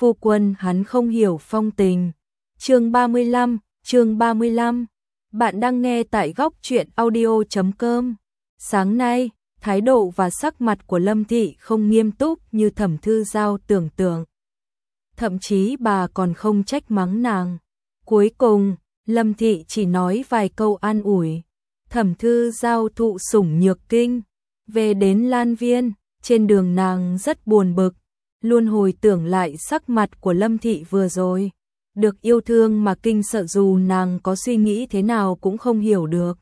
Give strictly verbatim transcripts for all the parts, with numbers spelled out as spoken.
phu quân hắn không hiểu phong tình. Chương ba mươi lăm, chương ba mươi lăm. Bạn đang nghe tại góc truyện audio chấm com. Sáng nay, thái độ và sắc mặt của Lâm Thị không nghiêm túc như Thẩm Thư Giao tưởng tượng. Thậm chí bà còn không trách mắng nàng. Cuối cùng, Lâm Thị chỉ nói vài câu an ủi. Thẩm Thư Giao thụ sủng nhược kinh. Về đến Lan Viên, trên đường nàng rất buồn bực, luôn hồi tưởng lại sắc mặt của Lâm Thị vừa rồi. Được yêu thương mà kinh sợ dù nàng có suy nghĩ thế nào cũng không hiểu được.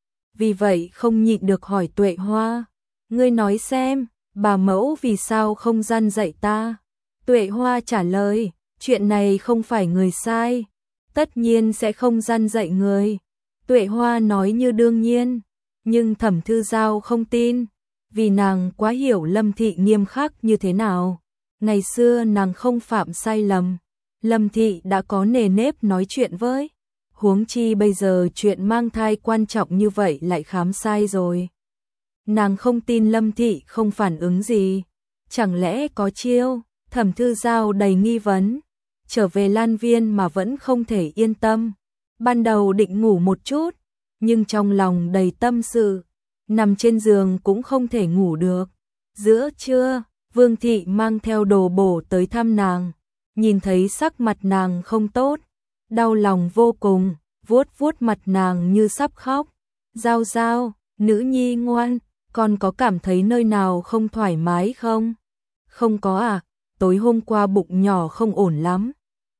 Vì vậy không nhịn được hỏi Tuệ Hoa, ngươi nói xem, bà mẫu vì sao không gian dạy ta? Tuệ Hoa trả lời, chuyện này không phải người sai, tất nhiên sẽ không gian dạy người. Tuệ Hoa nói như đương nhiên, nhưng Thẩm Thư Giao không tin, vì nàng quá hiểu Lâm Thị nghiêm khắc như thế nào. Ngày xưa nàng không phạm sai lầm, Lâm Thị đã có nề nếp nói chuyện với. Huống chi bây giờ chuyện mang thai quan trọng như vậy lại khám sai rồi. Nàng không tin Lâm Thị không phản ứng gì. Chẳng lẽ có chiêu? Thẩm Thư Giao đầy nghi vấn. Trở về Lan Viên mà vẫn không thể yên tâm. Ban đầu định ngủ một chút, nhưng trong lòng đầy tâm sự. Nằm trên giường cũng không thể ngủ được. Giữa trưa, Vương Thị mang theo đồ bổ tới thăm nàng. Nhìn thấy sắc mặt nàng không tốt, đau lòng vô cùng, vuốt vuốt mặt nàng như sắp khóc. Giao Giao, nữ nhi ngoan, con có cảm thấy nơi nào không thoải mái không? Không có à, tối hôm qua bụng nhỏ không ổn lắm.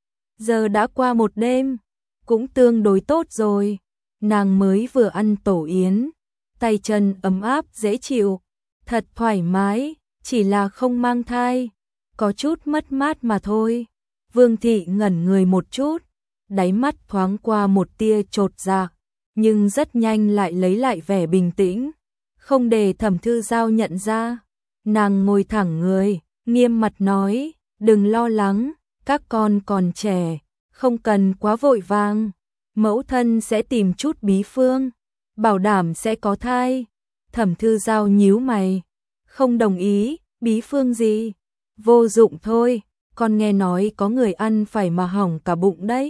Giờ đã qua một đêm, cũng tương đối tốt rồi. Nàng mới vừa ăn tổ yến, tay chân ấm áp dễ chịu, thật thoải mái, chỉ là không mang thai, có chút mất mát mà thôi. Vương Thị ngẩn người một chút, đáy mắt thoáng qua một tia chột dạ, nhưng rất nhanh lại lấy lại vẻ bình tĩnh, không để Thẩm Thư Giao nhận ra. Nàng ngồi thẳng người, nghiêm mặt nói, đừng lo lắng, các con còn trẻ, không cần quá vội vàng, mẫu thân sẽ tìm chút bí phương, bảo đảm sẽ có thai. Thẩm Thư Giao nhíu mày, không đồng ý. Bí phương gì? Vô dụng thôi, con nghe nói có người ăn phải mà hỏng cả bụng đấy.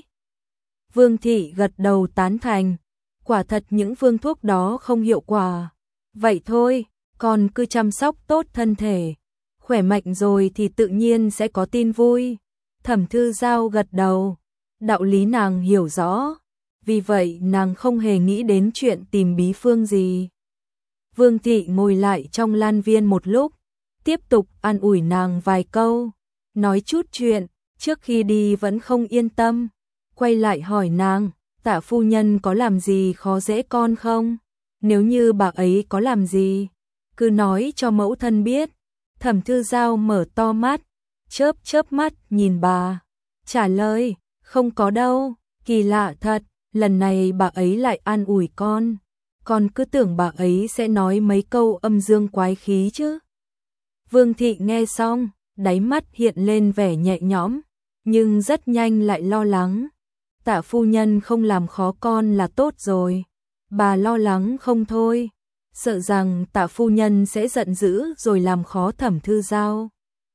Vương Thị gật đầu tán thành, quả thật những phương thuốc đó không hiệu quả. Vậy thôi, con cứ chăm sóc tốt thân thể, khỏe mạnh rồi thì tự nhiên sẽ có tin vui. Thẩm Thư Giao gật đầu, đạo lý nàng hiểu rõ, vì vậy nàng không hề nghĩ đến chuyện tìm bí phương gì. Vương Thị ngồi lại trong Lan Viên một lúc, tiếp tục an ủi nàng vài câu, nói chút chuyện, trước khi đi vẫn không yên tâm, quay lại hỏi nàng, Tạ phu nhân có làm gì khó dễ con không? Nếu như bà ấy có làm gì, cứ nói cho mẫu thân biết. Thẩm Thư Giao mở to mắt, chớp chớp mắt nhìn bà, trả lời, không có đâu, kỳ lạ thật, lần này bà ấy lại an ủi con, con cứ tưởng bà ấy sẽ nói mấy câu âm dương quái khí chứ. Vương Thị nghe xong, đáy mắt hiện lên vẻ nhẹ nhõm, nhưng rất nhanh lại lo lắng. Tạ phu nhân không làm khó con là tốt rồi. Bà lo lắng không thôi, sợ rằng Tạ phu nhân sẽ giận dữ rồi làm khó Thẩm Thư Giao.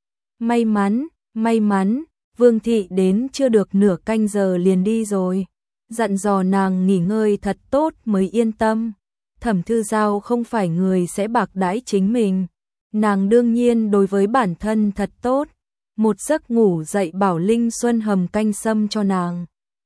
May mắn, may mắn, Vương Thị đến chưa được nửa canh giờ liền đi rồi, dặn dò nàng nghỉ ngơi thật tốt mới yên tâm. Thẩm Thư Giao không phải người sẽ bạc đãi chính mình. Nàng đương nhiên đối với bản thân thật tốt, một giấc ngủ dậy bảo Linh Xuân hầm canh sâm cho nàng.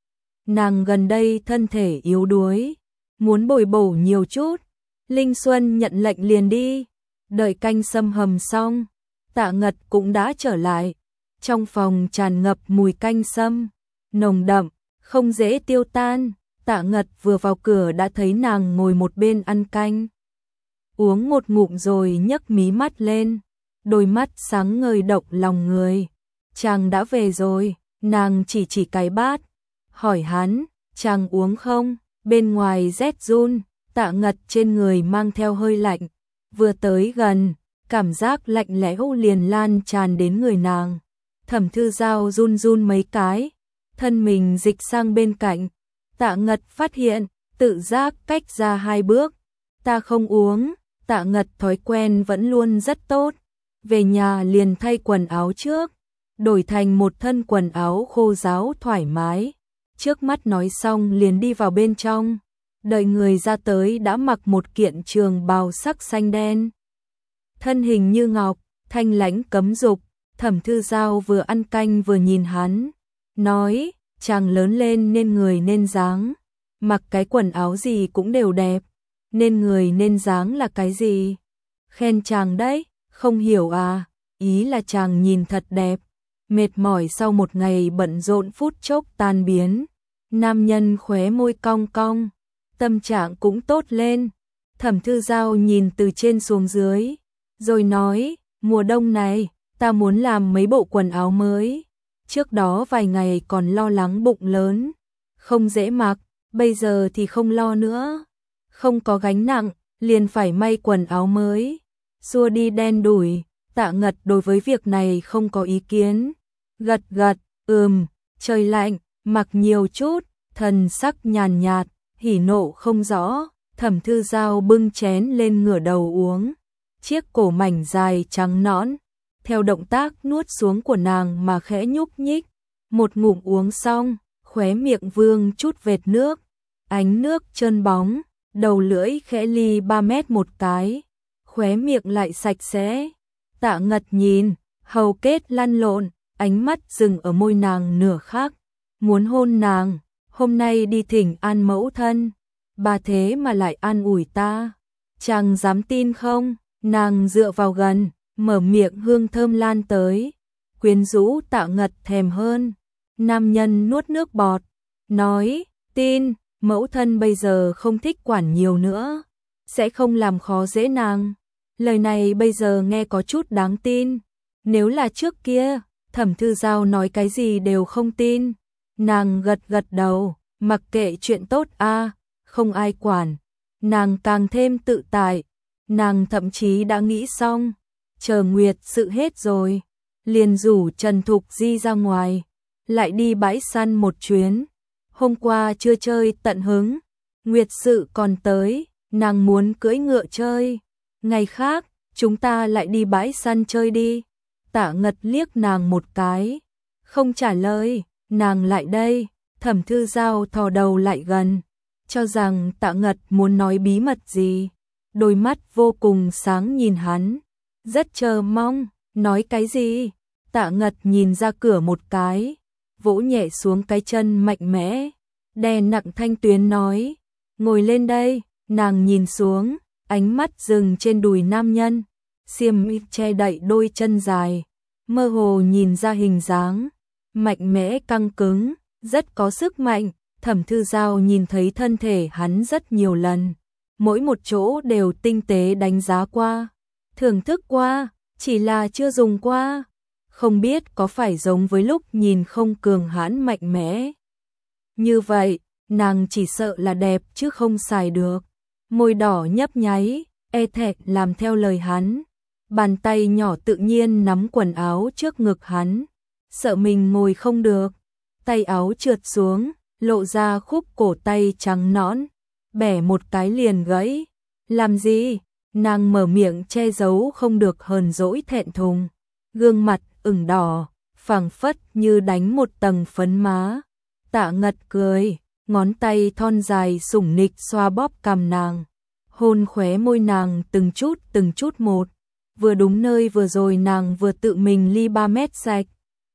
Nàng gần đây thân thể yếu đuối, muốn bồi bổ nhiều chút. Linh Xuân nhận lệnh liền đi, đợi canh sâm hầm xong, Tạ Ngật cũng đã trở lại. Trong phòng tràn ngập mùi canh sâm, nồng đậm, không dễ tiêu tan. Tạ Ngật vừa vào cửa đã thấy nàng ngồi một bên ăn canh. Uống một ngụm rồi nhấc mí mắt lên, đôi mắt sáng ngời động lòng người. Chàng đã về rồi, nàng chỉ chỉ cái bát, hỏi hắn, chàng uống không? Bên ngoài rét run, Tạ Ngật trên người mang theo hơi lạnh, vừa tới gần, cảm giác lạnh lẽo liền lan tràn đến người nàng. Thẩm Thư Giao run run mấy cái, thân mình dịch sang bên cạnh. Tạ Ngật phát hiện, tự giác cách ra hai bước. Ta không uống. Tạ Ngật thói quen vẫn luôn rất tốt, về nhà liền thay quần áo trước, đổi thành một thân quần áo khô ráo thoải mái. Trước mắt nói xong liền đi vào bên trong. Đợi người ra tới đã mặc một kiện trường bào sắc xanh đen. Thân hình như ngọc, thanh lãnh cấm dục. Thẩm Thư Giao vừa ăn canh vừa nhìn hắn, nói, chàng lớn lên nên người nên dáng, mặc cái quần áo gì cũng đều đẹp, nên người nên dáng là cái gì? Khen chàng đấy, không hiểu à, ý là chàng nhìn thật đẹp, mệt mỏi sau một ngày bận rộn phút chốc tan biến. Nam nhân khóe môi cong cong, tâm trạng cũng tốt lên. Thẩm Thư Giao nhìn từ trên xuống dưới, rồi nói, mùa đông này, ta muốn làm mấy bộ quần áo mới. Trước đó vài ngày còn lo lắng bụng lớn, không dễ mặc, bây giờ thì không lo nữa. Không có gánh nặng, liền phải may quần áo mới. Xua đi đen đủi, Tạ Ngật đối với việc này không có ý kiến. Gật gật, ừm, trời lạnh, mặc nhiều chút, thần sắc nhàn nhạt, hỉ nộ không rõ. Thẩm Thư Giao bưng chén lên ngửa đầu uống. Chiếc cổ mảnh dài trắng nõn, theo động tác nuốt xuống của nàng mà khẽ nhúc nhích. Một ngụm uống xong, khóe miệng vương chút vệt nước. Ánh nước trơn bóng, đầu lưỡi khẽ ly ba mét một cái. Khóe miệng lại sạch sẽ. Tạ Ngật nhìn, hầu kết lăn lộn, ánh mắt dừng ở môi nàng nửa khắc. Muốn hôn nàng, hôm nay đi thỉnh an mẫu thân. Bà thế mà lại an ủi ta. Chàng dám tin không? Nàng dựa vào gần, mở miệng hương thơm lan tới, quyến rũ. Tạ Ngật thèm hơn. Nam nhân nuốt nước bọt, nói, tin, mẫu thân bây giờ không thích quản nhiều nữa, sẽ không làm khó dễ nàng. Lời này bây giờ nghe có chút đáng tin. Nếu là trước kia, Thẩm Thư Giao nói cái gì đều không tin. Nàng gật gật đầu, mặc kệ chuyện tốt a, không ai quản. Nàng càng thêm tự tại. Nàng thậm chí đã nghĩ xong, chờ nguyệt sự hết rồi, liền rủ Trần Thục Di ra ngoài, lại đi bãi săn một chuyến. Hôm qua chưa chơi tận hứng, nguyệt sự còn tới, nàng muốn cưỡi ngựa chơi. Ngày khác, chúng ta lại đi bãi săn chơi đi. Tạ Ngật liếc nàng một cái, không trả lời. Nàng lại đây. Thẩm Thư Giao thò đầu lại gần, cho rằng Tạ Ngật muốn nói bí mật gì. Đôi mắt vô cùng sáng nhìn hắn, rất chờ mong. Nói cái gì? Tạ Ngật nhìn ra cửa một cái, vỗ nhẹ xuống cái chân mạnh mẽ, đè nặng thanh tuyến nói, ngồi lên đây. Nàng nhìn xuống, ánh mắt dừng trên đùi nam nhân, xiêm y che đậy đôi chân dài, mơ hồ nhìn ra hình dáng mạnh mẽ căng cứng, rất có sức mạnh. Thẩm Thư Giao nhìn thấy thân thể hắn rất nhiều lần, mỗi một chỗ đều tinh tế đánh giá qua, thưởng thức qua, chỉ là chưa dùng qua. Không biết có phải giống với lúc nhìn không cường hãn mạnh mẽ như vậy, nàng chỉ sợ là đẹp chứ không xài được. Môi đỏ nhấp nháy, e thẹn làm theo lời hắn. Bàn tay nhỏ tự nhiên nắm quần áo trước ngực hắn, sợ mình ngồi không được. Tay áo trượt xuống, lộ ra khúc cổ tay trắng nõn, bẻ một cái liền gãy. Làm gì? Nàng mở miệng che giấu không được hờn dỗi thẹn thùng, gương mặt ửng đỏ, phảng phất như đánh một tầng phấn má. Tạ Ngật cười, ngón tay thon dài sủng nịch xoa bóp cằm nàng, hôn khóe môi nàng từng chút từng chút một, vừa đúng nơi vừa rồi nàng vừa tự mình ly ba mét sạch.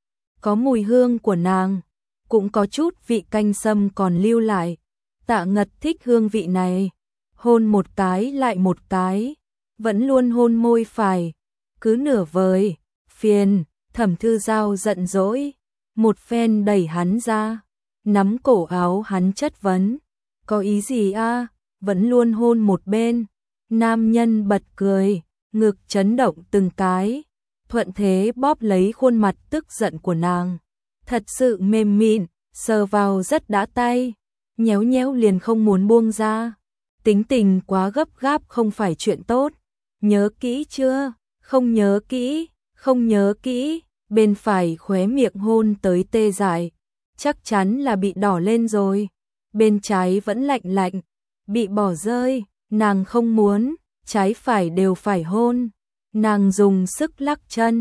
Có mùi hương của nàng, cũng có chút vị canh sâm còn lưu lại. Tạ Ngật thích hương vị này, hôn một cái lại một cái, vẫn luôn hôn môi phải, cứ nửa vời, phiền. Thẩm Thư Giao giận dỗi, một phen đẩy hắn ra, nắm cổ áo hắn chất vấn, có ý gì a? Vẫn luôn hôn một bên. Nam nhân bật cười, ngực chấn động từng cái, thuận thế bóp lấy khuôn mặt tức giận của nàng, thật sự mềm mịn, sờ vào rất đã tay, nhéo nhéo liền không muốn buông ra. Tính tình quá gấp gáp không phải chuyện tốt. Nhớ kỹ chưa? Không nhớ kỹ, không nhớ kỹ. Bên phải khóe miệng hôn tới tê dại, chắc chắn là bị đỏ lên rồi. Bên trái vẫn lạnh lạnh, bị bỏ rơi. Nàng không muốn, trái phải đều phải hôn. Nàng dùng sức lắc chân,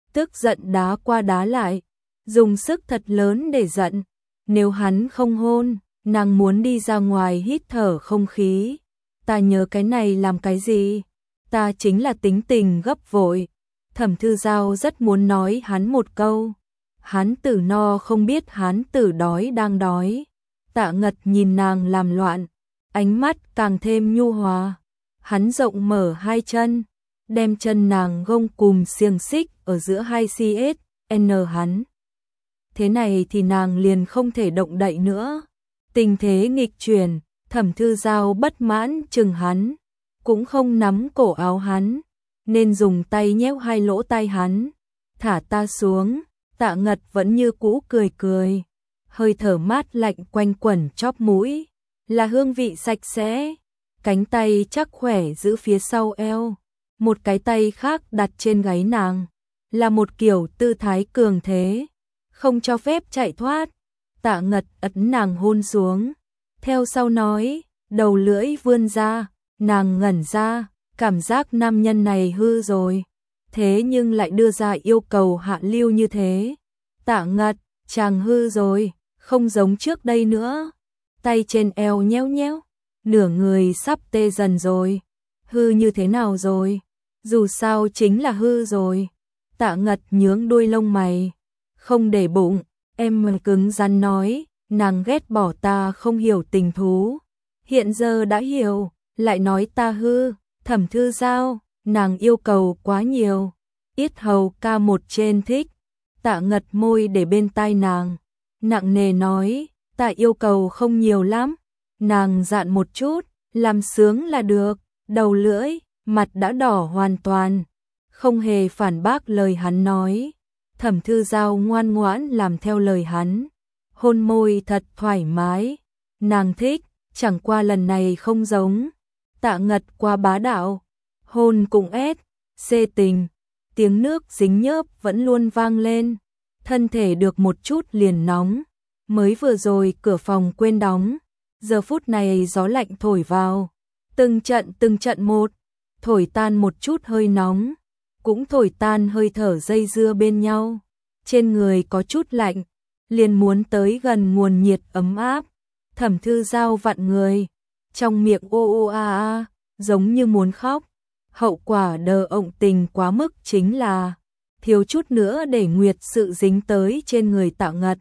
tức giận đá qua đá lại, dùng sức thật lớn để giận. Nếu hắn không hôn, nàng muốn đi ra ngoài hít thở không khí. Ta nhớ cái này làm cái gì? Ta chính là tính tình gấp vội. Thẩm Thư Giao rất muốn nói hắn một câu. Hán tử no không biết hán tử đói đang đói. Tạ Ngật nhìn nàng làm loạn, ánh mắt càng thêm nhu hòa. Hắn rộng mở hai chân, đem chân nàng gông cùm xiềng xích ở giữa hai xê ét en hắn. Thế này thì nàng liền không thể động đậy nữa. Tình thế nghịch chuyển, Thẩm Thư Giao bất mãn chừng hắn, cũng không nắm cổ áo hắn, nên dùng tay nhéo hai lỗ tai hắn. Thả ta xuống. Tạ Ngật vẫn như cũ cười cười, hơi thở mát lạnh quanh quẩn chóp mũi, là hương vị sạch sẽ. Cánh tay chắc khỏe giữ phía sau eo, một cái tay khác đặt trên gáy nàng, là một kiểu tư thái cường thế, không cho phép chạy thoát. Tạ Ngật ấn nàng hôn xuống, theo sau nói, đầu lưỡi vươn ra, nàng ngẩn ra, cảm giác nam nhân này hư rồi. Thế nhưng lại đưa ra yêu cầu hạ lưu như thế. Tạ Ngật, chàng hư rồi, không giống trước đây nữa. Tay trên eo nhéo nhéo, nửa người sắp tê dần rồi. Hư như thế nào rồi? Dù sao chính là hư rồi. Tạ Ngật nhướng đuôi lông mày, không để bụng, em cứng rắn nói, nàng ghét bỏ ta không hiểu tình thú. Hiện giờ đã hiểu, lại nói ta hư. Thẩm Thư Giao, nàng yêu cầu quá nhiều. Yết hầu ca một trên thích. Tạ Ngật môi để bên tai nàng, nặng nề nói, ta yêu cầu không nhiều lắm. Nàng dạn một chút, làm sướng là được. Đầu lưỡi, mặt đã đỏ hoàn toàn, không hề phản bác lời hắn nói. Thẩm Thư Giao ngoan ngoãn làm theo lời hắn, hôn môi thật thoải mái. Nàng thích, chẳng qua lần này không giống. Tạ Ngật qua bá đạo, hôn cùng ép, xê tình. Tiếng nước dính nhớp vẫn luôn vang lên, thân thể được một chút liền nóng. Mới vừa rồi cửa phòng quên đóng, giờ phút này gió lạnh thổi vào, từng trận từng trận một, thổi tan một chút hơi nóng, cũng thổi tan hơi thở dây dưa bên nhau. Trên người có chút lạnh, liền muốn tới gần nguồn nhiệt ấm áp. Thẩm Thư Giao vặn người, trong miệng ô ô a a, giống như muốn khóc. Hậu quả đờ ộng tình quá mức chính là thiếu chút nữa để nguyệt sự dính tới trên người Tạ Ngật.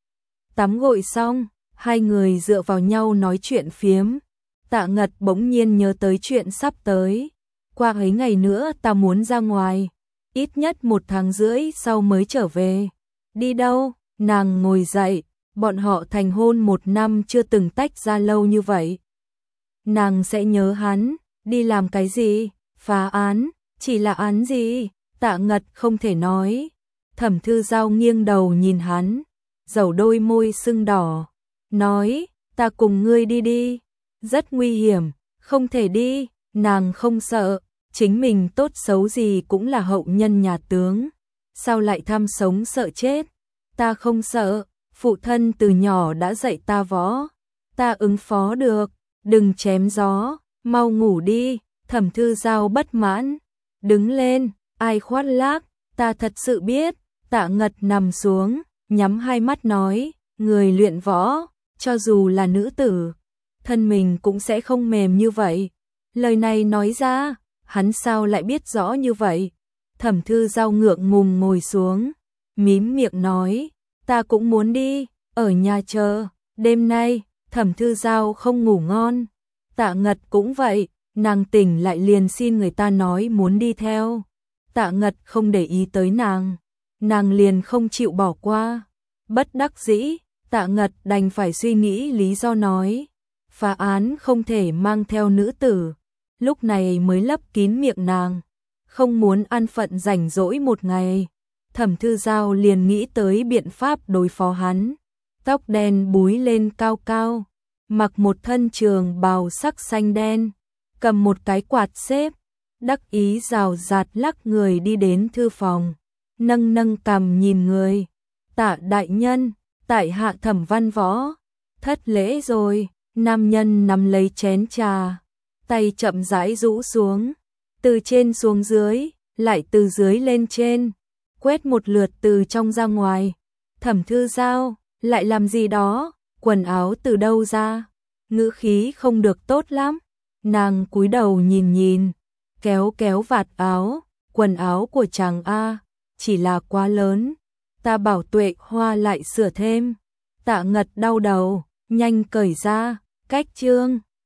Tắm gội xong, hai người dựa vào nhau nói chuyện phiếm. Tạ Ngật bỗng nhiên nhớ tới chuyện sắp tới. Qua ấy ngày nữa ta muốn ra ngoài, ít nhất một tháng rưỡi sau mới trở về. Đi đâu? Nàng ngồi dậy, bọn họ thành hôn một năm chưa từng tách ra lâu như vậy. Nàng sẽ nhớ hắn, đi làm cái gì? Phá án, chỉ là án gì? Tạ Ngật không thể nói. Thẩm Thư Giao nghiêng đầu nhìn hắn, dầu đôi môi sưng đỏ, nói, ta cùng ngươi đi đi. Rất nguy hiểm, không thể đi. Nàng không sợ, chính mình tốt xấu gì cũng là hậu nhân nhà tướng, sao lại tham sống sợ chết? Ta không sợ, phụ thân từ nhỏ đã dạy ta võ, ta ứng phó được, đừng chém gió, mau ngủ đi. Thẩm Thư Giao bất mãn, đứng lên, ai khoác lác, ta thật sự biết. Tạ Ngật nằm xuống, nhắm hai mắt nói, người luyện võ, cho dù là nữ tử, thân mình cũng sẽ không mềm như vậy. Lời này nói ra, hắn sao lại biết rõ như vậy? Thẩm Thư Giao ngượng ngùng ngồi xuống, mím miệng nói, ta cũng muốn đi, ở nhà chờ. Đêm nay, Thẩm Thư Giao không ngủ ngon, Tạ Ngật cũng vậy. Nàng tỉnh lại liền xin người ta nói muốn đi theo. Tạ Ngật không để ý tới nàng, nàng liền không chịu bỏ qua. Bất đắc dĩ, Tạ Ngật đành phải suy nghĩ lý do nói, phá án không thể mang theo nữ tử. Lúc này mới lấp kín miệng nàng, không muốn ăn phận rảnh rỗi một ngày. Thẩm Thư Giao liền nghĩ tới biện pháp đối phó hắn. Tóc đen búi lên cao cao, mặc một thân trường bào sắc xanh đen, cầm một cái quạt xếp, đắc ý rào rạt lắc người đi đến thư phòng, nâng nâng cằm nhìn người. Tạ đại nhân, tại hạ Thẩm Văn Võ, thất lễ rồi. Nam nhân nắm lấy chén trà, tay chậm rãi rũ xuống, từ trên xuống dưới, lại từ dưới lên trên, quét một lượt từ trong ra ngoài. Thẩm Thư Giao, lại làm gì đó, quần áo từ đâu ra? Ngữ khí không được tốt lắm. Nàng cúi đầu nhìn nhìn, kéo kéo vạt áo, quần áo của chàng A, chỉ là quá lớn. Ta bảo Tuệ Hoa lại sửa thêm. Tạ Ngật đau đầu, nhanh cởi ra, cách chương.